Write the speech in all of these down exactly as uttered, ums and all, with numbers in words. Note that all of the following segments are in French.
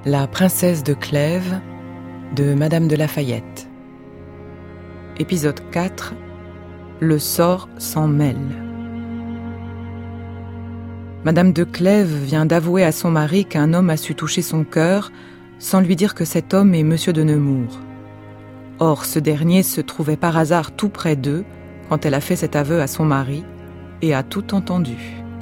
La princesse de Clèves de Madame de Lafayette. Épisode quatre. Le sort s'en mêle. Madame de Clèves vient d'avouer à son mari qu'un homme a su toucher son cœur sans lui dire que cet homme est Monsieur de Nemours. Or, ce dernier se trouvait par hasard tout près d'eux quand elle a fait cet aveu à son mari et a tout entendu.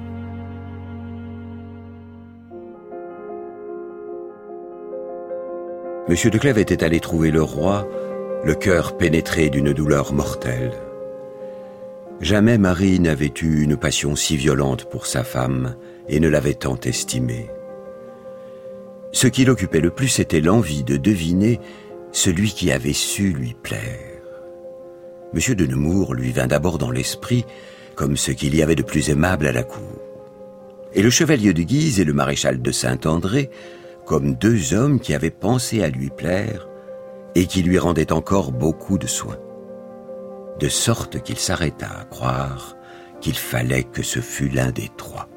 Monsieur de Clèves était allé trouver le roi, le cœur pénétré d'une douleur mortelle. Jamais Marie n'avait eu une passion si violente pour sa femme et ne l'avait tant estimée. Ce qui l'occupait le plus, c'était l'envie de deviner celui qui avait su lui plaire. Monsieur de Nemours lui vint d'abord dans l'esprit comme ce qu'il y avait de plus aimable à la cour. Et le chevalier de Guise et le maréchal de Saint-André comme deux hommes qui avaient pensé à lui plaire et qui lui rendaient encore beaucoup de soin. De sorte qu'il s'arrêta à croire qu'il fallait que ce fût l'un des trois.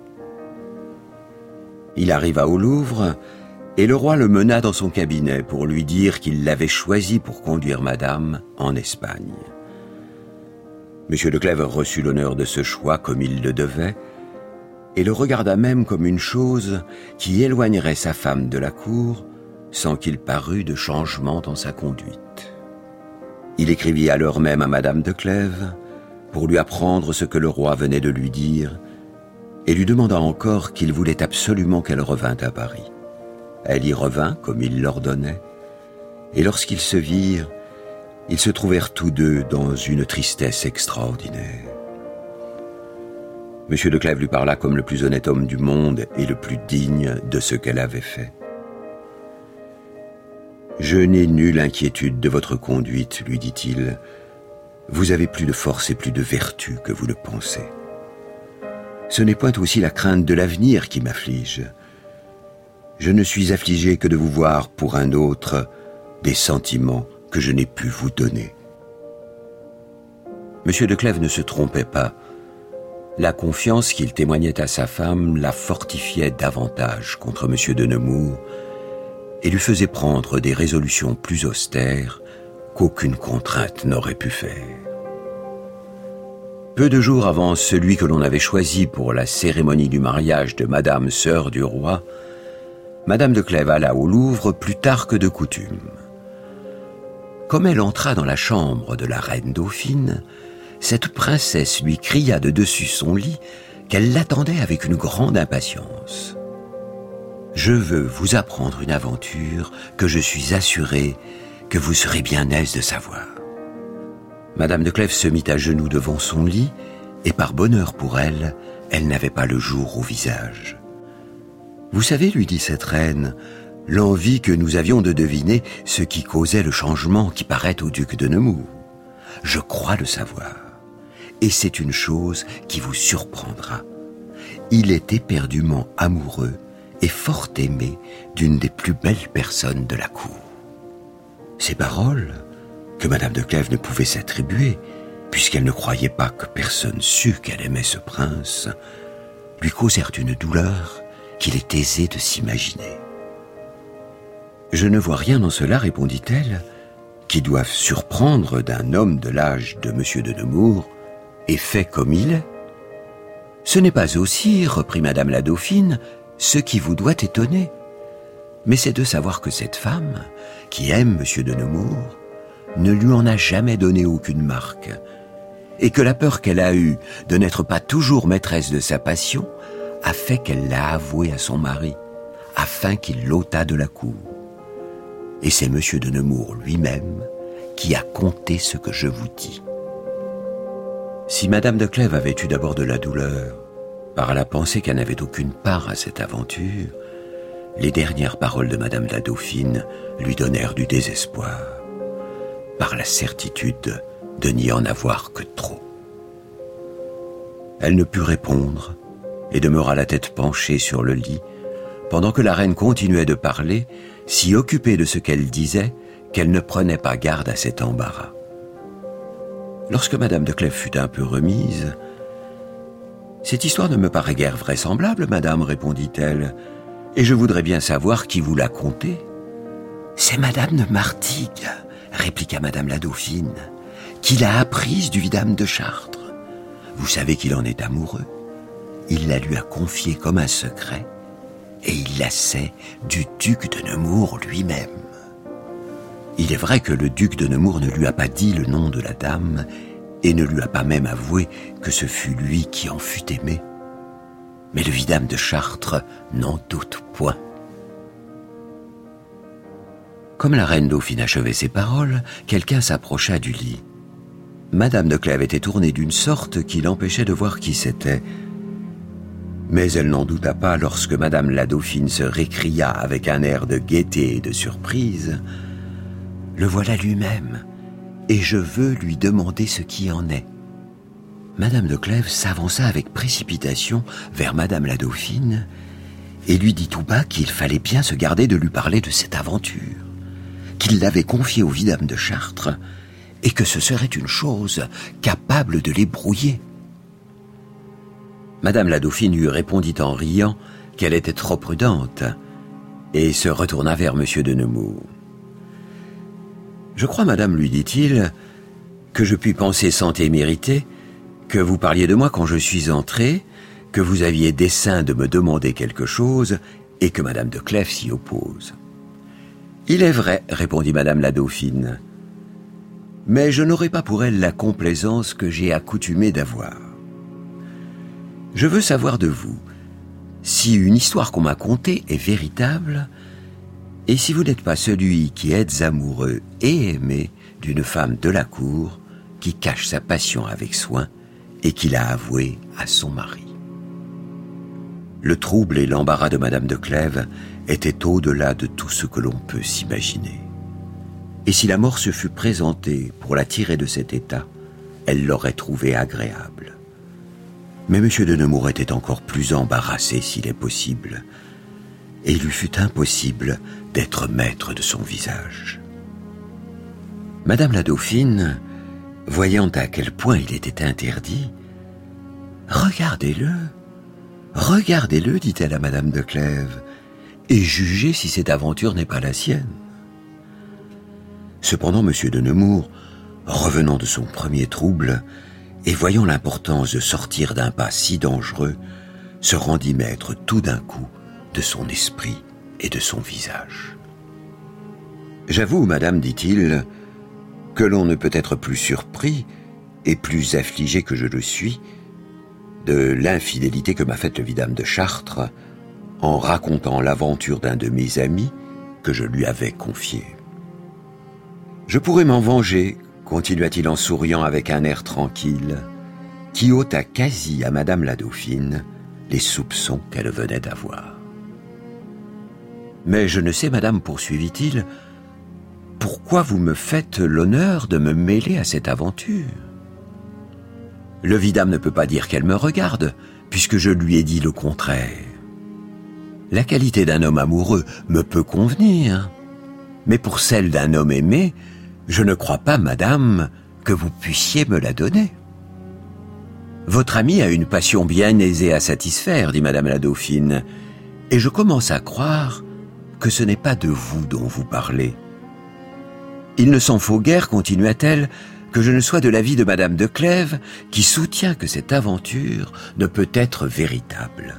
Il arriva au Louvre et le roi le mena dans son cabinet pour lui dire qu'il l'avait choisi pour conduire madame en Espagne. Monsieur de Clèves reçut l'honneur de ce choix comme il le devait et le regarda même comme une chose qui éloignerait sa femme de la cour sans qu'il parût de changement dans sa conduite. Il écrivit alors même à Madame de Clèves pour lui apprendre ce que le roi venait de lui dire et lui demanda encore qu'il voulait absolument qu'elle revînt à Paris. Elle y revint comme il l'ordonnait et lorsqu'ils se virent, ils se trouvèrent tous deux dans une tristesse extraordinaire. Monsieur de Clèves lui parla comme le plus honnête homme du monde et le plus digne de ce qu'elle avait fait. « Je n'ai nulle inquiétude de votre conduite, lui dit-il. Vous avez plus de force et plus de vertu que vous le pensez. Ce n'est point aussi la crainte de l'avenir qui m'afflige. Je ne suis affligé que de vous voir pour un autre des sentiments que je n'ai pu vous donner. » Monsieur de Clèves ne se trompait pas. La confiance qu'il témoignait à sa femme la fortifiait davantage contre Monsieur de Nemours et lui faisait prendre des résolutions plus austères qu'aucune contrainte n'aurait pu faire. Peu de jours avant celui que l'on avait choisi pour la cérémonie du mariage de Madame sœur du roi, Madame de Clèves alla au Louvre plus tard que de coutume. Comme elle entra dans la chambre de la reine dauphine, cette princesse lui cria de dessus son lit qu'elle l'attendait avec une grande impatience. « Je veux vous apprendre une aventure que je suis assurée que vous serez bien aise de savoir. » Madame de Clèves se mit à genoux devant son lit et par bonheur pour elle, elle n'avait pas le jour au visage. « Vous savez, lui dit cette reine, l'envie que nous avions de deviner ce qui causait le changement qui paraît au duc de Nemours. Je crois le savoir. Et c'est une chose qui vous surprendra. Il est éperdument amoureux et fort aimé d'une des plus belles personnes de la cour. » Ces paroles, que Madame de Clèves ne pouvait s'attribuer, puisqu'elle ne croyait pas que personne sût qu'elle aimait ce prince, lui causèrent une douleur qu'il est aisé de s'imaginer. « Je ne vois rien dans cela, répondit-elle, qui doive surprendre d'un homme de l'âge de Monsieur de Nemours, et fait comme il est. Ce n'est pas aussi, reprit Madame la Dauphine, ce qui vous doit étonner, mais c'est de savoir que cette femme, qui aime Monsieur de Nemours, ne lui en a jamais donné aucune marque, et que la peur qu'elle a eue de n'être pas toujours maîtresse de sa passion a fait qu'elle l'a avoué à son mari, afin qu'il l'ôtât de la cour. Et c'est Monsieur de Nemours lui-même qui a conté ce que je vous dis. » Si Madame de Clèves avait eu d'abord de la douleur, par la pensée qu'elle n'avait aucune part à cette aventure, les dernières paroles de Madame la Dauphine lui donnèrent du désespoir, par la certitude de n'y en avoir que trop. Elle ne put répondre et demeura la tête penchée sur le lit, pendant que la reine continuait de parler, si occupée de ce qu'elle disait qu'elle ne prenait pas garde à cet embarras. Lorsque Madame de Clèves fut un peu remise, « Cette histoire ne me paraît guère vraisemblable, madame, répondit-elle. Et je voudrais bien savoir qui vous l'a conté. »« C'est Madame de Martigues, répliqua Madame la Dauphine, qui l'a apprise du vidame de Chartres. Vous savez qu'il en est amoureux. Il la lui a confiée comme un secret, et il la sait du duc de Nemours lui-même. Il est vrai que le duc de Nemours ne lui a pas dit le nom de la dame, et ne lui a pas même avoué que ce fut lui qui en fut aimé. Mais le vidame de Chartres n'en doute point. » Comme la reine Dauphine achevait ces paroles, quelqu'un s'approcha du lit. Madame de Clèves était tournée d'une sorte qui l'empêchait de voir qui c'était. Mais elle n'en douta pas lorsque Madame la Dauphine se récria avec un air de gaieté et de surprise. « Le voilà lui-même, et je veux lui demander ce qui en est. » Madame de Clèves s'avança avec précipitation vers Madame la Dauphine et lui dit tout bas qu'il fallait bien se garder de lui parler de cette aventure, qu'il l'avait confiée au vidame de Chartres et que ce serait une chose capable de les brouiller. Madame la Dauphine lui répondit en riant qu'elle était trop prudente et se retourna vers Monsieur de Nemours. « Je crois, madame, lui dit-il, que je puis penser sans témérité que vous parliez de moi quand je suis entré, que vous aviez dessein de me demander quelque chose et que Madame de Clèves s'y oppose. »« Il est vrai, répondit Madame la Dauphine, mais je n'aurai pas pour elle la complaisance que j'ai accoutumé d'avoir. Je veux savoir de vous si une histoire qu'on m'a contée est véritable et si vous n'êtes pas celui qui êtes amoureux et aimé d'une femme de la cour qui cache sa passion avec soin et qui l'a avouée à son mari. » Le trouble et l'embarras de Madame de Clèves étaient au-delà de tout ce que l'on peut s'imaginer. Et si la mort se fût présentée pour la tirer de cet état, elle l'aurait trouvé agréable. Mais Monsieur de Nemours était encore plus embarrassé, s'il est possible, et il lui fut impossible d'être maître de son visage. Madame la Dauphine, voyant à quel point il était interdit, « Regardez-le, regardez-le, dit-elle à Madame de Clèves, et jugez si cette aventure n'est pas la sienne. » Cependant, Monsieur de Nemours, revenant de son premier trouble, et voyant l'importance de sortir d'un pas si dangereux, se rendit maître tout d'un coup de son esprit et de son visage. « J'avoue, madame, dit-il, que l'on ne peut être plus surpris et plus affligé que je le suis de l'infidélité que m'a faite le vidame de Chartres en racontant l'aventure d'un de mes amis que je lui avais confié. Je pourrais m'en venger, continua-t-il en souriant avec un air tranquille, qui ôta quasi à Madame la Dauphine les soupçons qu'elle venait d'avoir. Mais je ne sais, madame, poursuivit-il, pourquoi vous me faites l'honneur de me mêler à cette aventure. Le vidame ne peut pas dire qu'elle me regarde, puisque je lui ai dit le contraire. La qualité d'un homme amoureux me peut convenir, mais pour celle d'un homme aimé, je ne crois pas, madame, que vous puissiez me la donner. Votre ami a une passion bien aisée à satisfaire, dit Madame la Dauphine, et je commence à croire que ce n'est pas de vous dont vous parlez. Il ne s'en faut guère, continua-t-elle, que je ne sois de l'avis de Madame de Clèves, qui soutient que cette aventure ne peut être véritable.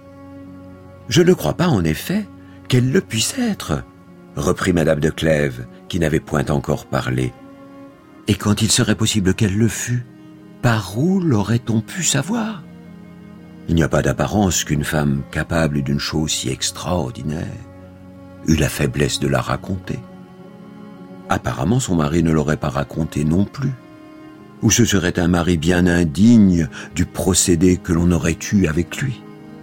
Je ne crois pas, en effet, qu'elle le puisse être, reprit Madame de Clèves, qui n'avait point encore parlé. Et quand il serait possible qu'elle le fût, par où l'aurait-on pu savoir? Il n'y a pas d'apparence qu'une femme capable d'une chose si extraordinaire eut la faiblesse de la raconter. Apparemment, son mari ne l'aurait pas raconté non plus. Ou ce serait un mari bien indigne du procédé que l'on aurait eu avec lui.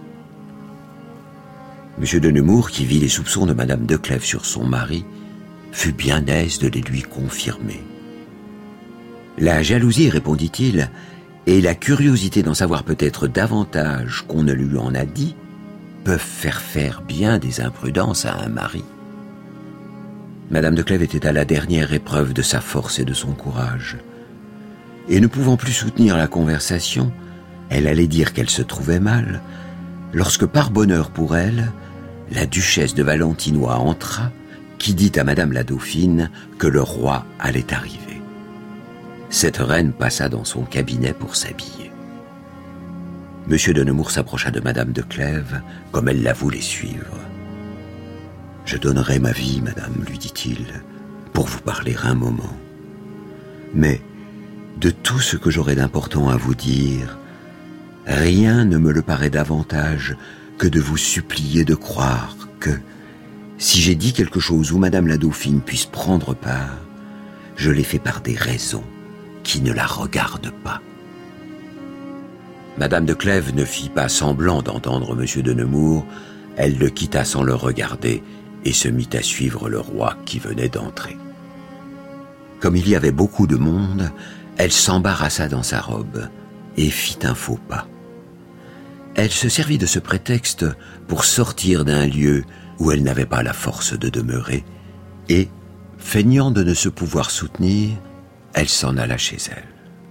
Monsieur de Nemours, qui vit les soupçons de Madame de Clèves sur son mari, fut bien aise de les lui confirmer. La jalousie, répondit-il, et la curiosité d'en savoir peut-être davantage qu'on ne lui en a dit, peuvent faire faire bien des imprudences à un mari. Madame de Clèves était à la dernière épreuve de sa force et de son courage. Et ne pouvant plus soutenir la conversation, elle allait dire qu'elle se trouvait mal, lorsque par bonheur pour elle, la duchesse de Valentinois entra, qui dit à madame la dauphine que le roi allait arriver. Cette reine passa dans son cabinet pour s'habiller. Monsieur de Nemours s'approcha de madame de Clèves, comme elle la voulait suivre. « Je donnerai ma vie, madame, lui dit-il, pour vous parler un moment. Mais de tout ce que j'aurai d'important à vous dire, rien ne me le paraît davantage que de vous supplier de croire que, si j'ai dit quelque chose où madame la dauphine puisse prendre part, je l'ai fait par des raisons qui ne la regardent pas. » Madame de Clèves ne fit pas semblant d'entendre monsieur de Nemours, elle le quitta sans le regarder et se mit à suivre le roi qui venait d'entrer. Comme il y avait beaucoup de monde, elle s'embarrassa dans sa robe et fit un faux pas. Elle se servit de ce prétexte pour sortir d'un lieu où elle n'avait pas la force de demeurer et, feignant de ne se pouvoir soutenir, elle s'en alla chez elle.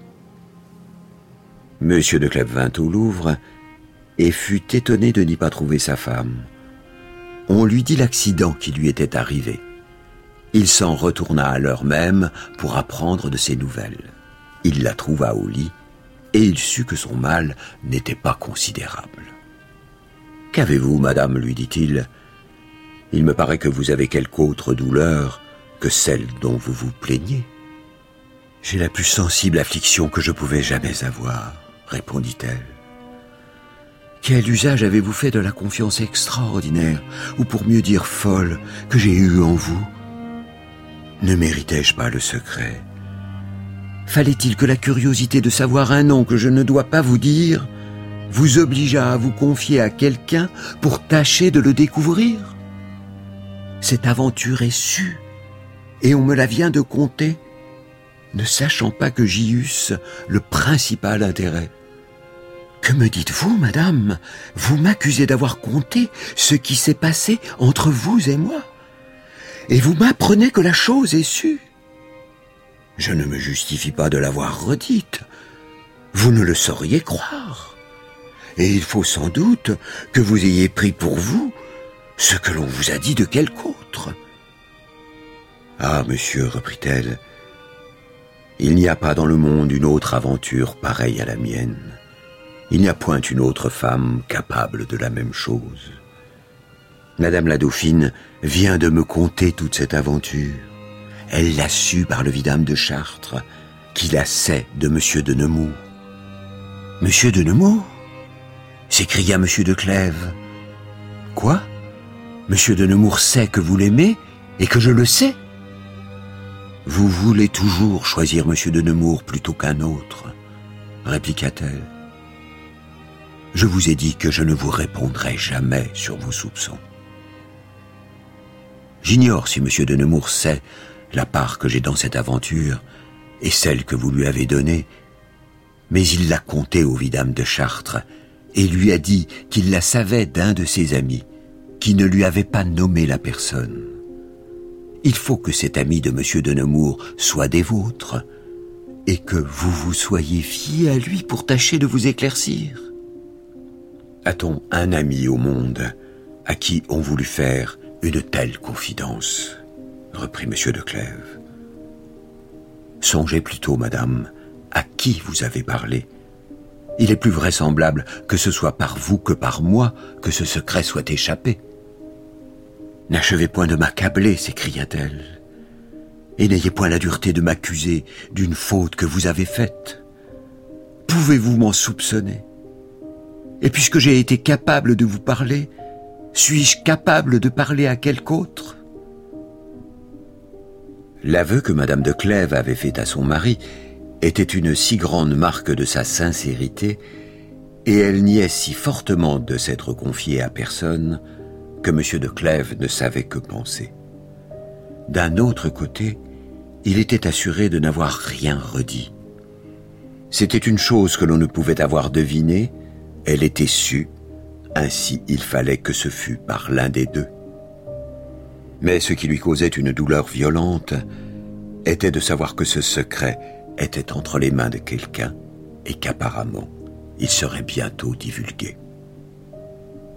Monsieur de Clèves vint au Louvre et fut étonné de n'y pas trouver sa femme. On lui dit l'accident qui lui était arrivé. Il s'en retourna à l'heure même pour apprendre de ses nouvelles. Il la trouva au lit et il sut que son mal n'était pas considérable. « Qu'avez-vous, madame ?» lui dit-il. « Il me paraît que vous avez quelque autre douleur que celle dont vous vous plaignez. »« J'ai la plus sensible affliction que je pouvais jamais avoir, » répondit-elle. « Quel usage avez-vous fait de la confiance extraordinaire, ou pour mieux dire folle, que j'ai eue en vous? Ne méritais-je pas le secret? Fallait-il que la curiosité de savoir un nom que je ne dois pas vous dire vous obligeât à vous confier à quelqu'un pour tâcher de le découvrir? Cette aventure est sue, et on me la vient de conter, ne sachant pas que j'y eusse le principal intérêt. Que me dites-vous, madame? Vous m'accusez d'avoir conté ce qui s'est passé entre vous et moi, et vous m'apprenez que la chose est sue. Je ne me justifie pas de l'avoir redite. Vous ne le sauriez croire. Et il faut sans doute que vous ayez pris pour vous ce que l'on vous a dit de quelque autre. Ah, monsieur, reprit-elle, il n'y a pas dans le monde une autre aventure pareille à la mienne. Il n'y a point une autre femme capable de la même chose. Madame la Dauphine vient de me conter toute cette aventure. Elle l'a su par le vidame de Chartres, qui la sait de monsieur de Nemours. « Monsieur de Nemours » s'écria monsieur de Clèves. « Quoi? Monsieur de Nemours sait que vous l'aimez et que je le sais? Vous voulez toujours choisir monsieur de Nemours plutôt qu'un autre, répliqua-t-elle. Je vous ai dit que je ne vous répondrai jamais sur vos soupçons. J'ignore si monsieur de Nemours sait la part que j'ai dans cette aventure et celle que vous lui avez donnée, mais il l'a contée au vidame de Chartres et lui a dit qu'il la savait d'un de ses amis, qui ne lui avait pas nommé la personne. Il faut que cet ami de monsieur de Nemours soit des vôtres, et que vous vous soyez fié à lui pour tâcher de vous éclaircir. A-t-on un ami au monde à qui on voulut faire une telle confidence? Reprit monsieur de Clèves. Songez plutôt, madame, à qui vous avez parlé. Il est plus vraisemblable que ce soit par vous que par moi que ce secret soit échappé. N'achevez point de m'accabler, s'écria-t-elle, et n'ayez point la dureté de m'accuser d'une faute que vous avez faite. Pouvez-vous m'en soupçonner? Et puisque j'ai été capable de vous parler, suis-je capable de parler à quelque autre? L'aveu que madame de Clèves avait fait à son mari était une si grande marque de sa sincérité, et elle niait si fortement de s'être confiée à personne, que monsieur de Clèves ne savait que penser. D'un autre côté, il était assuré de n'avoir rien redit. C'était une chose que l'on ne pouvait avoir devinée, elle était sue, ainsi il fallait que ce fût par l'un des deux. Mais ce qui lui causait une douleur violente était de savoir que ce secret était entre les mains de quelqu'un et qu'apparemment il serait bientôt divulgué.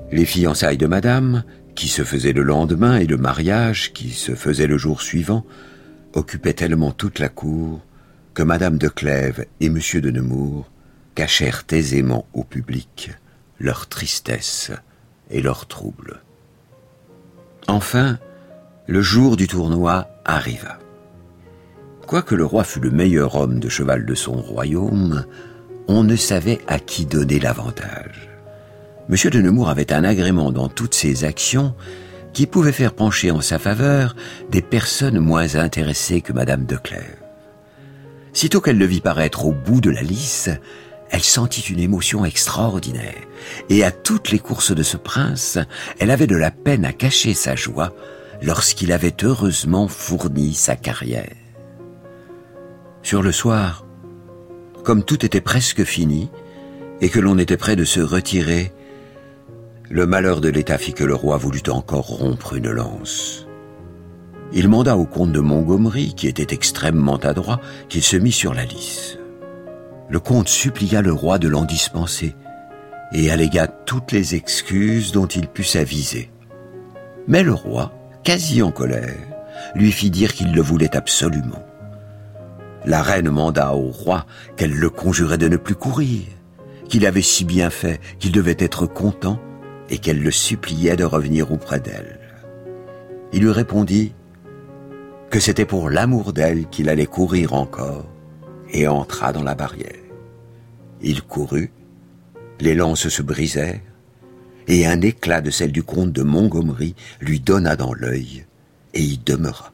Les fiançailles de madame, qui se faisaient le lendemain, et le mariage, qui se faisait le jour suivant, occupaient tellement toute la cour que madame de Clèves et monsieur de Nemours cachèrent aisément au public leur tristesse et leur trouble. Enfin, le jour du tournoi arriva. Quoique le roi fût le meilleur homme de cheval de son royaume, on ne savait à qui donner l'avantage. Monsieur de Nemours avait un agrément dans toutes ses actions qui pouvait faire pencher en sa faveur des personnes moins intéressées que madame de Clèves. Sitôt qu'elle le vit paraître au bout de la lice, elle sentit une émotion extraordinaire, et à toutes les courses de ce prince, elle avait de la peine à cacher sa joie lorsqu'il avait heureusement fourni sa carrière. Sur le soir, comme tout était presque fini, et que l'on était près de se retirer, le malheur de l'État fit que le roi voulut encore rompre une lance. Il manda au comte de Montgomery, qui était extrêmement adroit, qu'il se mit sur la lice. Le comte supplia le roi de l'en dispenser et allégua toutes les excuses dont il put s'aviser. Mais le roi, quasi en colère, lui fit dire qu'il le voulait absolument. La reine manda au roi qu'elle le conjurait de ne plus courir, qu'il avait si bien fait qu'il devait être content, et qu'elle le suppliait de revenir auprès d'elle. Il lui répondit que c'était pour l'amour d'elle qu'il allait courir encore, et entra dans la barrière. Il courut, les lances se brisèrent, et un éclat de celle du comte de Montgomery lui donna dans l'œil, et y demeura.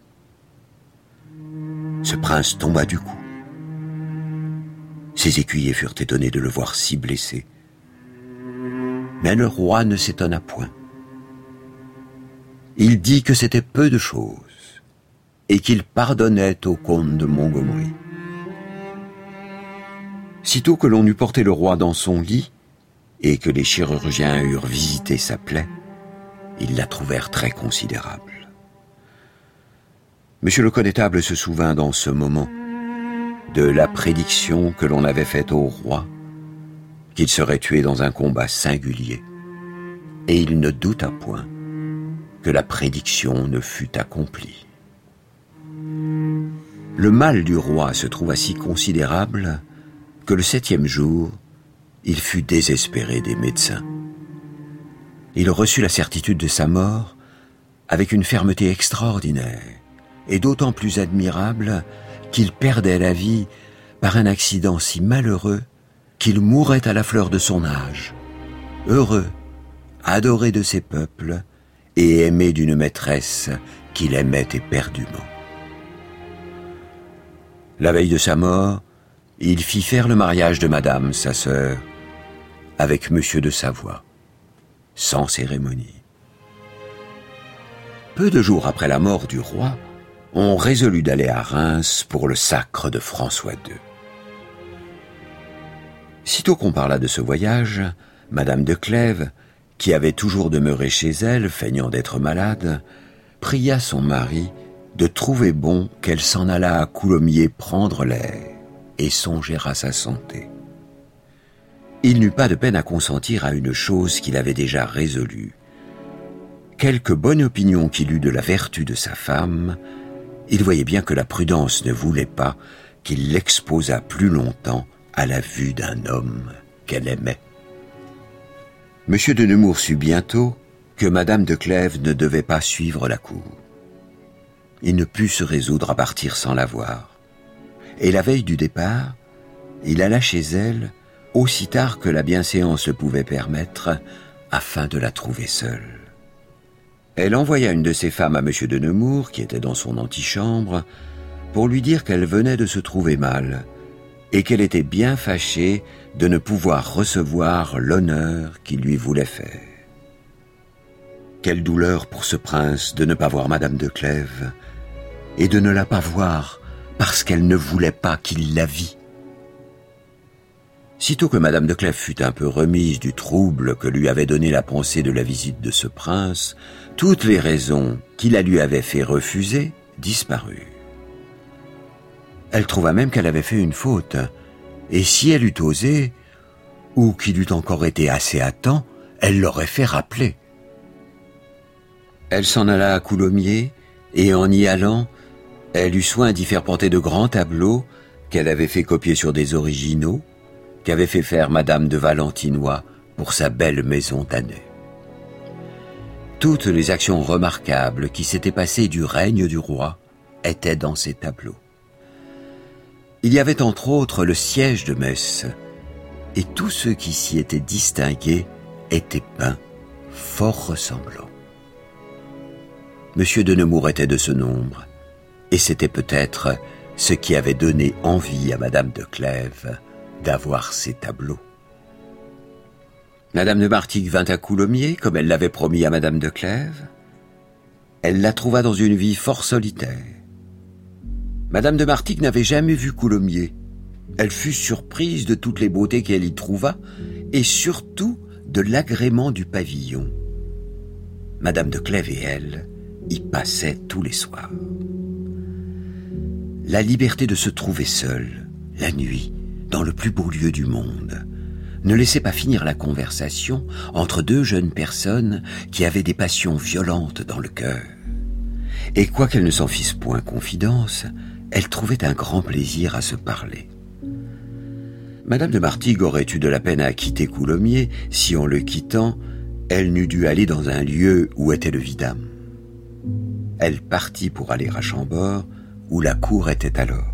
Ce prince tomba du coup. Ses écuyers furent étonnés de le voir si blessé. Mais le roi ne s'étonna point. Il dit que c'était peu de choses, et qu'il pardonnait au comte de Montgomery. Sitôt que l'on eut porté le roi dans son lit, et que les chirurgiens eurent visité sa plaie, ils la trouvèrent très considérable. Monsieur le connétable se souvint dans ce moment de la prédiction que l'on avait faite au roi, qu'il serait tué dans un combat singulier, et il ne douta point que la prédiction ne fût accomplie. Le mal du roi se trouva si considérable que le septième jour, il fut désespéré des médecins. Il reçut la certitude de sa mort avec une fermeté extraordinaire, et d'autant plus admirable qu'il perdait la vie par un accident si malheureux qu'il mourait à la fleur de son âge, heureux, adoré de ses peuples et aimé d'une maîtresse qu'il aimait éperdument. La veille de sa mort, il fit faire le mariage de madame, sa sœur, avec monsieur de Savoie, sans cérémonie. Peu de jours après la mort du roi, on résolut d'aller à Reims pour le sacre de François deux. Sitôt qu'on parla de ce voyage, madame de Clèves, qui avait toujours demeuré chez elle, feignant d'être malade, pria son mari de trouver bon qu'elle s'en allât à Coulommiers prendre l'air et songer à sa santé. Il n'eut pas de peine à consentir à une chose qu'il avait déjà résolue. Quelque bonne opinion qu'il eût de la vertu de sa femme, il voyait bien que la prudence ne voulait pas qu'il l'exposât plus longtemps à la vue d'un homme qu'elle aimait. Monsieur de Nemours sut bientôt que madame de Clèves ne devait pas suivre la cour. Il ne put se résoudre à partir sans la voir. Et la veille du départ, il alla chez elle aussi tard que la bienséance le pouvait permettre, afin de la trouver seule. Elle envoya une de ses femmes à monsieur de Nemours, qui était dans son antichambre, pour lui dire qu'elle venait de se trouver mal, et qu'elle était bien fâchée de ne pouvoir recevoir l'honneur qu'il lui voulait faire. Quelle douleur pour ce prince de ne pas voir madame de Clèves, et de ne la pas voir parce qu'elle ne voulait pas qu'il la vît. Sitôt que madame de Clèves fut un peu remise du trouble que lui avait donné la pensée de la visite de ce prince, toutes les raisons qui la lui avaient fait refuser disparurent. Elle trouva même qu'elle avait fait une faute, et si elle eût osé, ou qu'il eût encore été assez à temps, elle l'aurait fait rappeler. Elle s'en alla à Coulommiers, et en y allant, elle eut soin d'y faire porter de grands tableaux qu'elle avait fait copier sur des originaux, qu'avait fait faire Madame de Valentinois pour sa belle maison d'Annay. Toutes les actions remarquables qui s'étaient passées du règne du roi étaient dans ces tableaux. Il y avait entre autres le siège de Metz, et tous ceux qui s'y étaient distingués étaient peints fort ressemblants. Monsieur de Nemours était de ce nombre, et c'était peut-être ce qui avait donné envie à Madame de Clèves d'avoir ces tableaux. Madame de Martigues vint à Coulommiers, comme elle l'avait promis à Madame de Clèves. Elle la trouva dans une vie fort solitaire. Madame de Martigues n'avait jamais vu Coulommiers. Elle fut surprise de toutes les beautés qu'elle y trouva, et surtout de l'agrément du pavillon. Madame de Clèves et elle y passaient tous les soirs. La liberté de se trouver seule, la nuit, dans le plus beau lieu du monde, ne laissait pas finir la conversation entre deux jeunes personnes qui avaient des passions violentes dans le cœur. Et quoiqu'elles ne s'en fissent point confidence, elles trouvaient un grand plaisir à se parler. Madame de Martigues aurait eu de la peine à quitter Coulommiers si, en le quittant, elle n'eût dû aller dans un lieu où était le vidame. Elle partit pour aller à Chambord, où la cour était alors.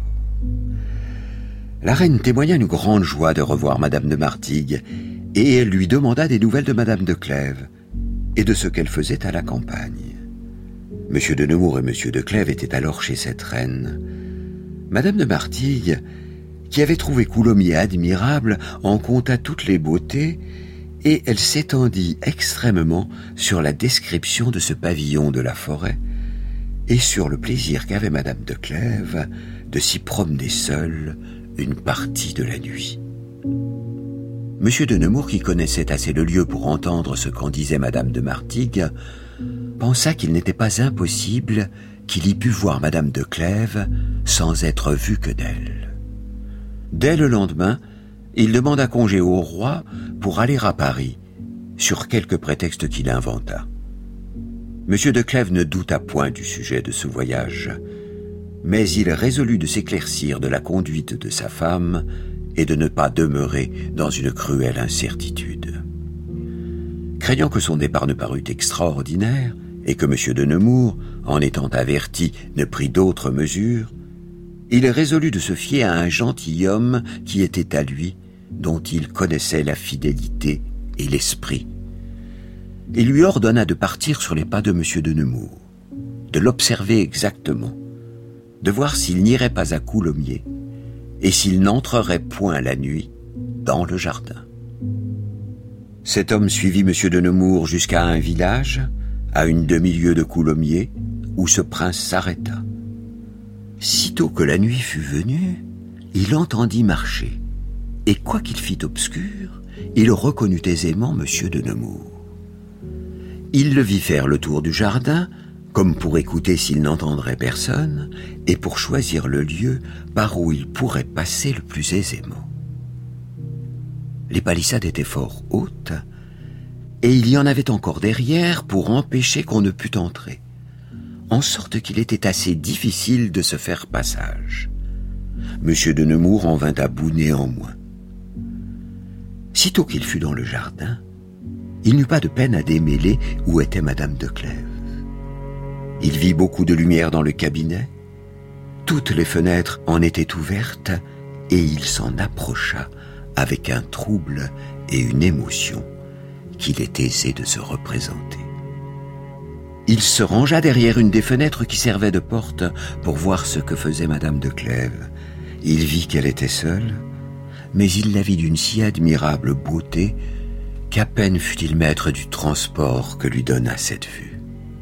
La reine témoigna une grande joie de revoir Madame de Martigues, et elle lui demanda des nouvelles de Madame de Clèves, et de ce qu'elle faisait à la campagne. Monsieur de Nemours et Monsieur de Clèves étaient alors chez cette reine. Madame de Martigues, qui avait trouvé Coulommiers admirable, en conta toutes les beautés, et elle s'étendit extrêmement sur la description de ce pavillon de la forêt, et sur le plaisir qu'avait Madame de Clèves de s'y promener seule une partie de la nuit. Monsieur de Nemours, qui connaissait assez le lieu pour entendre ce qu'en disait Madame de Martigues, pensa qu'il n'était pas impossible qu'il y pût voir Madame de Clèves sans être vu que d'elle. Dès le lendemain, il demanda congé au roi pour aller à Paris, sur quelque prétexte qu'il inventa. Monsieur de Clèves ne douta point du sujet de ce voyage, mais il résolut de s'éclaircir de la conduite de sa femme et de ne pas demeurer dans une cruelle incertitude. Craignant que son départ ne parût extraordinaire et que Monsieur de Nemours, en étant averti, ne prît d'autres mesures, il résolut de se fier à un gentilhomme qui était à lui, dont il connaissait la fidélité et l'esprit. Il lui ordonna de partir sur les pas de Monsieur de Nemours, de l'observer exactement, de voir s'il n'irait pas à Coulommiers et s'il n'entrerait point la nuit dans le jardin. Cet homme suivit Monsieur de Nemours jusqu'à un village, à une demi-lieue de Coulommiers, où ce prince s'arrêta. Sitôt que la nuit fut venue, il entendit marcher, et quoiqu'il fît obscur, il reconnut aisément Monsieur de Nemours. Il le vit faire le tour du jardin, comme pour écouter s'il n'entendrait personne, et pour choisir le lieu par où il pourrait passer le plus aisément. Les palissades étaient fort hautes, et il y en avait encore derrière pour empêcher qu'on ne pût entrer, en sorte qu'il était assez difficile de se faire passage. Monsieur de Nemours en vint à bout néanmoins. Sitôt qu'il fut dans le jardin, il n'eut pas de peine à démêler où était Madame de Clèves. Il vit beaucoup de lumière dans le cabinet, toutes les fenêtres en étaient ouvertes, et il s'en approcha avec un trouble et une émotion qu'il est aisé de se représenter. Il se rangea derrière une des fenêtres qui servait de porte pour voir ce que faisait Madame de Clèves. Il vit qu'elle était seule, mais il la vit d'une si admirable beauté qu'à peine fut-il maître du transport que lui donna cette vue.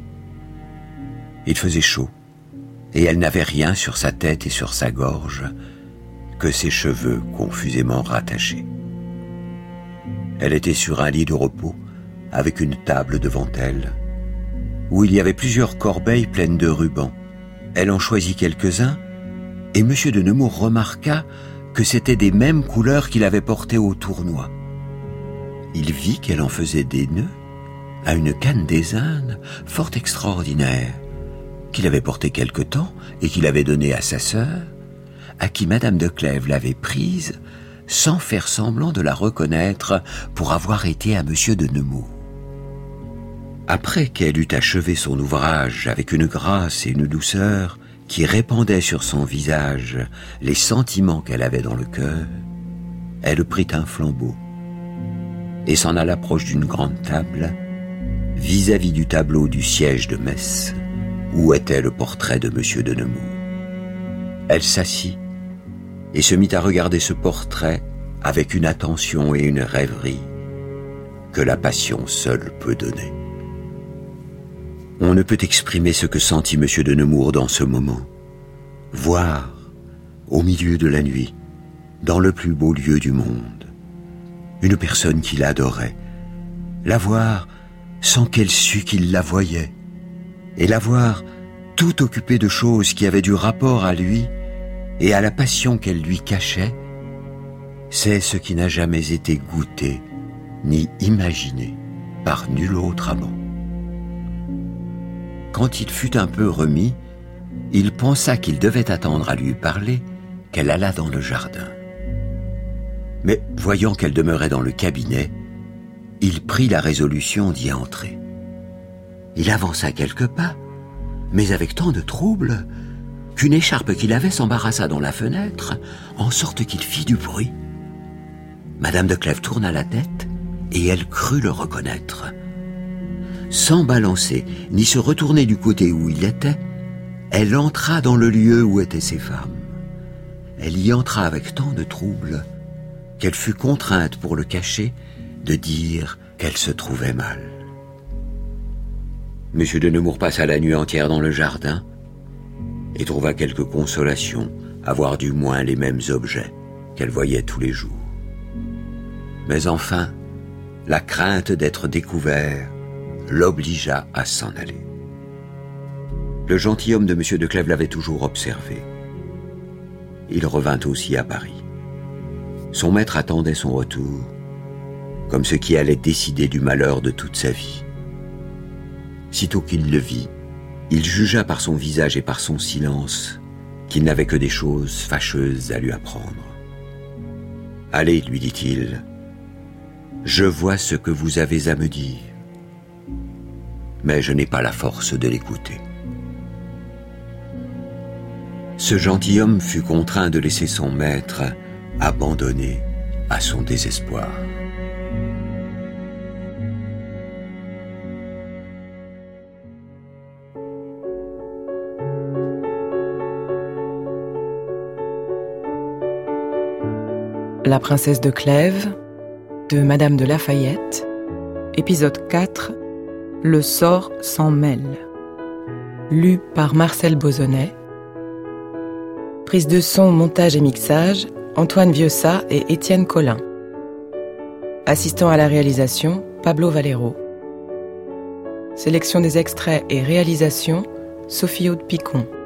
Il faisait chaud, et elle n'avait rien sur sa tête et sur sa gorge que ses cheveux confusément rattachés. Elle était sur un lit de repos, avec une table devant elle, où il y avait plusieurs corbeilles pleines de rubans. Elle en choisit quelques-uns, et Monsieur de Nemours remarqua que c'étaient des mêmes couleurs qu'il avait portées au tournoi. il vit qu'elle en faisait des nœuds à une canne des Indes fort extraordinaire, qu'il avait portée quelque temps et qu'il avait donnée à sa sœur, à qui Madame de Clèves l'avait prise sans faire semblant de la reconnaître pour avoir été à Monsieur de Nemours. Après qu'elle eut achevé son ouvrage avec une grâce et une douceur qui répandaient sur son visage les sentiments qu'elle avait dans le cœur, elle prit un flambeau et s'en alla proche d'une grande table, vis-à-vis du tableau du siège de Metz, où était le portrait de Monsieur de Nemours. Elle s'assit et se mit à regarder ce portrait avec une attention et une rêverie que la passion seule peut donner. On ne peut exprimer ce que sentit Monsieur de Nemours dans ce moment. Voir, au milieu de la nuit, dans le plus beau lieu du monde, une personne qu'il adorait, la voir sans qu'elle sût qu'il la voyait, et la voir tout occupée de choses qui avaient du rapport à lui et à la passion qu'elle lui cachait, c'est ce qui n'a jamais été goûté ni imaginé par nul autre amant. Quand il fut un peu remis, il pensa qu'il devait attendre à lui parler qu'elle alla dans le jardin. Mais voyant qu'elle demeurait dans le cabinet, il prit la résolution d'y entrer. Il avança quelques pas, mais avec tant de trouble qu'une écharpe qu'il avait s'embarrassa dans la fenêtre, en sorte qu'il fit du bruit. Madame de Clèves tourna la tête, et elle crut le reconnaître. Sans balancer, ni se retourner du côté où il était, elle entra dans le lieu où étaient ses femmes. Elle y entra avec tant de trouble qu'elle fut contrainte, pour le cacher, de dire qu'elle se trouvait mal. Monsieur de Nemours passa la nuit entière dans le jardin et trouva quelque consolation à voir du moins les mêmes objets qu'elle voyait tous les jours. Mais enfin, la crainte d'être découvert l'obligea à s'en aller. Le gentilhomme de Monsieur de Clèves l'avait toujours observé. Il revint aussi à Paris. Son maître attendait son retour, comme ce qui allait décider du malheur de toute sa vie. Sitôt qu'il le vit, il jugea par son visage et par son silence qu'il n'avait que des choses fâcheuses à lui apprendre. « Allez, lui dit-il, je vois ce que vous avez à me dire, mais je n'ai pas la force de l'écouter. » Ce gentilhomme fut contraint de laisser son maître abandonné à son désespoir. La princesse de Clèves, de Madame de Lafayette, épisode quatre, Le sort s'en mêle. Lu par Marcel Bozonnet. Prise de son, montage et mixage, Antoine Vieussat et Étienne Collin. Assistant à la réalisation, Pablo Valero. Sélection des extraits et réalisation, Sophie Aude-Picon.